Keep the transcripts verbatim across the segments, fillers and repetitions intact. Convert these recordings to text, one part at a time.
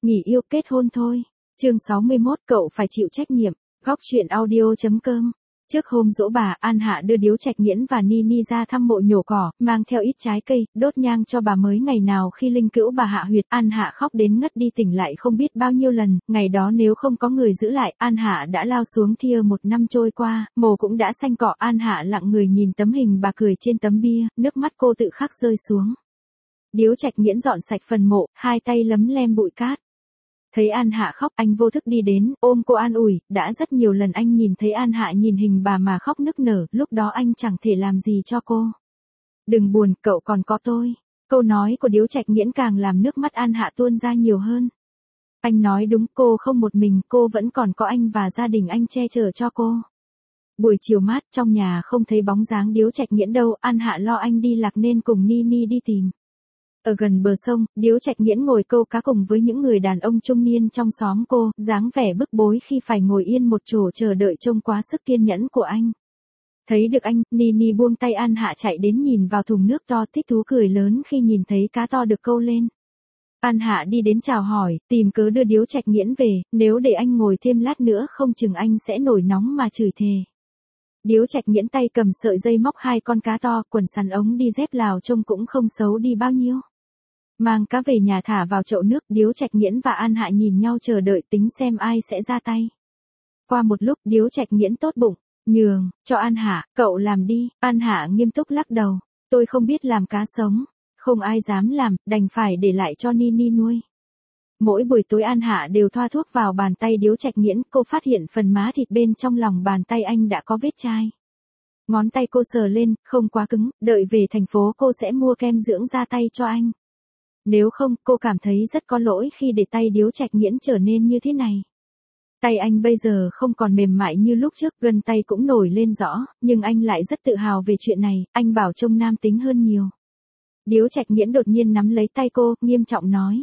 nghỉ yêu kết hôn thôi. Chương sáu mươi mốt, cậu phải chịu trách nhiệm. Góc truyện audio.com. Trước hôm giỗ bà, An Hạ đưa Điếu Trạch Nghiễn và Nini ra thăm mộ nhổ cỏ, mang theo ít trái cây, đốt nhang cho bà mới ngày nào khi linh cữu bà hạ huyệt. An Hạ khóc đến ngất đi tỉnh lại không biết bao nhiêu lần, ngày đó nếu không có người giữ lại, An Hạ đã lao xuống thia. Một năm trôi qua, mồ cũng đã xanh cỏ. An Hạ lặng người nhìn tấm hình bà cười trên tấm bia, nước mắt cô tự khắc rơi xuống. Điếu Trạch Nghiễn dọn sạch phần mộ, hai tay lấm lem bụi cát. Thấy An Hạ khóc, anh vô thức đi đến, ôm cô an ủi. Đã rất nhiều lần anh nhìn thấy An Hạ nhìn hình bà mà khóc nức nở, lúc đó anh chẳng thể làm gì cho cô. Đừng buồn, cậu còn có tôi. Câu nói của Điếu Trạch Nghiễn càng làm nước mắt An Hạ tuôn ra nhiều hơn. Anh nói đúng, cô không một mình, cô vẫn còn có anh và gia đình anh che chở cho cô. Buổi chiều mát, trong nhà không thấy bóng dáng Điếu Trạch Nghiễn đâu. An Hạ lo anh đi lạc nên cùng Nini đi tìm. Ở gần bờ sông, Điếu Trạch Nghiễn ngồi câu cá cùng với những người đàn ông trung niên trong xóm cô, dáng vẻ bức bối khi phải ngồi yên một chỗ chờ đợi trông quá sức kiên nhẫn của anh. Thấy được anh, Nini buông tay. An Hạ chạy đến nhìn vào thùng nước to, thích thú cười lớn khi nhìn thấy cá to được câu lên. An Hạ đi đến chào hỏi, tìm cớ đưa Điếu Trạch Nghiễn về, nếu để anh ngồi thêm lát nữa không chừng anh sẽ nổi nóng mà chửi thề. Điếu Trạch Nghiễn tay cầm sợi dây móc hai con cá to, quần sắn ống đi dép Lào trông cũng không xấu đi bao nhiêu. Mang cá về nhà thả vào chậu nước, Điếu Trạch Nghiễn và An Hạ nhìn nhau chờ đợi tính xem ai sẽ ra tay. Qua một lúc, Điếu Trạch Nghiễn tốt bụng, nhường, cho An Hạ, cậu làm đi. An Hạ nghiêm túc lắc đầu, tôi không biết làm cá sống, không ai dám làm, đành phải để lại cho Nini nuôi. Mỗi buổi tối An Hạ đều thoa thuốc vào bàn tay Điếu Trạch Nghiễn, cô phát hiện phần má thịt bên trong lòng bàn tay anh đã có vết chai. Ngón tay cô sờ lên, không quá cứng, đợi về thành phố cô sẽ mua kem dưỡng da tay cho anh. Nếu không, cô cảm thấy rất có lỗi khi để tay Điếu Trạch Nghiễn trở nên như thế này. Tay anh bây giờ không còn mềm mại như lúc trước, gân tay cũng nổi lên rõ, nhưng anh lại rất tự hào về chuyện này, anh bảo trông nam tính hơn nhiều. Điếu Trạch Nghiễn đột nhiên nắm lấy tay cô, nghiêm trọng nói.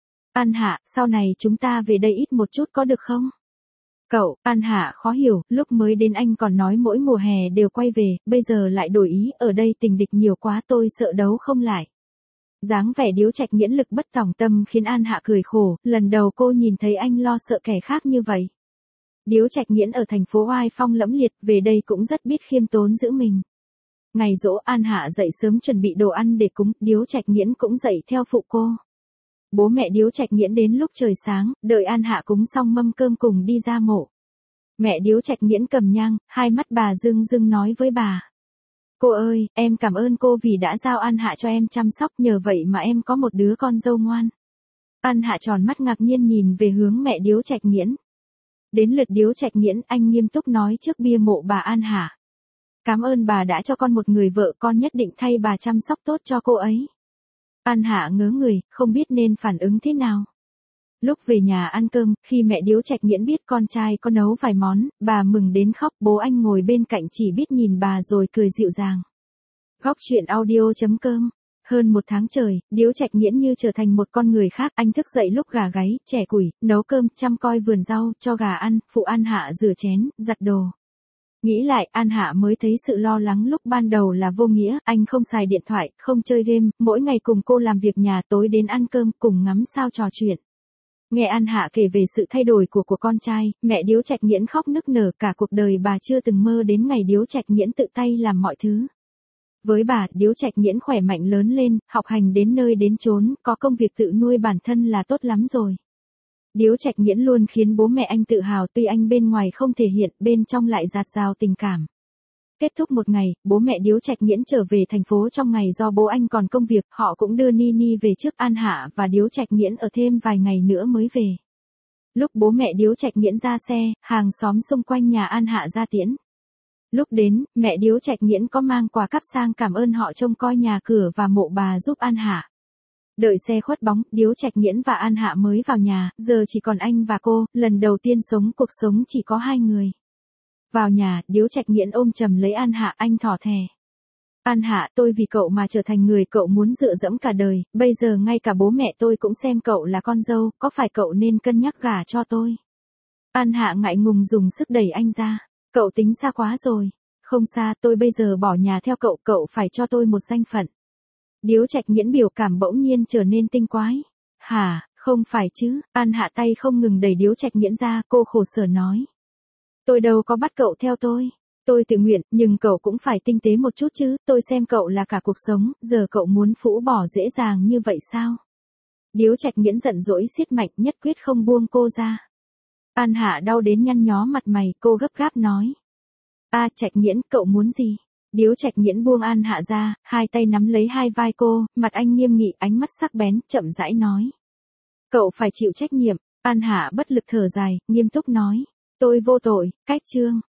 An Hạ, sau này chúng ta về đây ít một chút có được không? Cậu, An Hạ khó hiểu, lúc mới đến anh còn nói mỗi mùa hè đều quay về, bây giờ lại đổi ý, ở đây tình địch nhiều quá tôi sợ đấu không lại. Dáng vẻ Điếu Trạch Nghiễn lực bất tòng tâm khiến An Hạ cười khổ, lần đầu cô nhìn thấy anh lo sợ kẻ khác như vậy. Điếu Trạch Nghiễn ở thành phố oai phong lẫm liệt, về đây cũng rất biết khiêm tốn giữ mình. Ngày giỗ, An Hạ dậy sớm chuẩn bị đồ ăn để cúng, Điếu Trạch Nghiễn cũng dậy theo phụ cô. Bố mẹ Điếu Trạch Nghiễn đến lúc trời sáng, đợi An Hạ cúng xong mâm cơm cùng đi ra mộ. Mẹ Điếu Trạch Nghiễn cầm nhang, hai mắt bà rưng rưng nói với bà. Cô ơi, em cảm ơn cô vì đã giao An Hạ cho em chăm sóc, nhờ vậy mà em có một đứa con dâu ngoan. An Hạ tròn mắt ngạc nhiên nhìn về hướng mẹ Điếu Trạch Nghiễn. Đến lượt Điếu Trạch Nghiễn, anh nghiêm túc nói trước bia mộ bà An Hạ. Cảm ơn bà đã cho con một người vợ, con nhất định thay bà chăm sóc tốt cho cô ấy. An Hạ ngớ người, không biết nên phản ứng thế nào. Lúc về nhà ăn cơm, khi mẹ Điếu Trạch Nghiễn biết con trai có nấu vài món, bà mừng đến khóc, bố anh ngồi bên cạnh chỉ biết nhìn bà rồi cười dịu dàng. Góc truyện audio.com. Hơn một tháng trời, Điếu Trạch Nghiễn như trở thành một con người khác, anh thức dậy lúc gà gáy, chẻ củi, nấu cơm, chăm coi vườn rau, cho gà ăn, phụ An Hạ rửa chén, giặt đồ. Nghĩ lại, An Hạ mới thấy sự lo lắng lúc ban đầu là vô nghĩa, anh không xài điện thoại, không chơi game, mỗi ngày cùng cô làm việc nhà, tối đến ăn cơm, cùng ngắm sao trò chuyện. Nghe An Hạ kể về sự thay đổi của của con trai, mẹ Điếu Trạch Nghiễn khóc nức nở, cả cuộc đời bà chưa từng mơ đến ngày Điếu Trạch Nghiễn tự tay làm mọi thứ. Với bà, Điếu Trạch Nghiễn khỏe mạnh lớn lên, học hành đến nơi đến chốn, có công việc tự nuôi bản thân là tốt lắm rồi. Điếu Trạch Nghiễn luôn khiến bố mẹ anh tự hào, tuy anh bên ngoài không thể hiện, bên trong lại dạt dào tình cảm. Kết thúc một ngày, bố mẹ Điếu Trạch Nghiễn trở về thành phố trong ngày do bố anh còn công việc, họ cũng đưa Nini về trước. An Hạ và Điếu Trạch Nghiễn ở thêm vài ngày nữa mới về. Lúc bố mẹ Điếu Trạch Nghiễn ra xe, hàng xóm xung quanh nhà An Hạ ra tiễn. Lúc đến, mẹ Điếu Trạch Nghiễn có mang quà cáp sang cảm ơn họ trông coi nhà cửa và mộ bà giúp An Hạ. Đợi xe khuất bóng, Điếu Trạch Nghiễn và An Hạ mới vào nhà, giờ chỉ còn anh và cô, lần đầu tiên sống cuộc sống chỉ có hai người. Vào nhà, Điếu Trạch Nghiễn ôm chầm lấy An Hạ, anh thỏ thè. An Hạ, tôi vì cậu mà trở thành người cậu muốn dựa dẫm cả đời, bây giờ ngay cả bố mẹ tôi cũng xem cậu là con dâu, có phải cậu nên cân nhắc gả cho tôi? An Hạ ngại ngùng dùng sức đẩy anh ra. Cậu tính xa quá rồi. Không xa, tôi bây giờ bỏ nhà theo cậu, cậu phải cho tôi một danh phận. Điếu Trạch Nghiễn biểu cảm bỗng nhiên trở nên tinh quái. Hả, Không phải chứ, An Hạ tay không ngừng đẩy Điếu Trạch Nghiễn ra, cô khổ sở nói. Tôi đâu có bắt cậu theo tôi. Tôi tự nguyện, nhưng cậu cũng phải tinh tế một chút chứ, tôi xem cậu là cả cuộc sống, giờ cậu muốn phũ bỏ dễ dàng như vậy sao? Điếu Trạch Nghiễn giận dỗi siết mạnh, nhất quyết không buông cô ra. An Hạ đau đến nhăn nhó mặt mày, cô gấp gáp nói. A Trạch Nghiễn, cậu muốn gì? Điếu Trạch Nghiễn buông An Hạ ra, hai tay nắm lấy hai vai cô, mặt anh nghiêm nghị, ánh mắt sắc bén, chậm rãi nói. Cậu phải chịu trách nhiệm. An Hạ bất lực thở dài, nghiêm túc nói. Tôi vô tội, cách trương.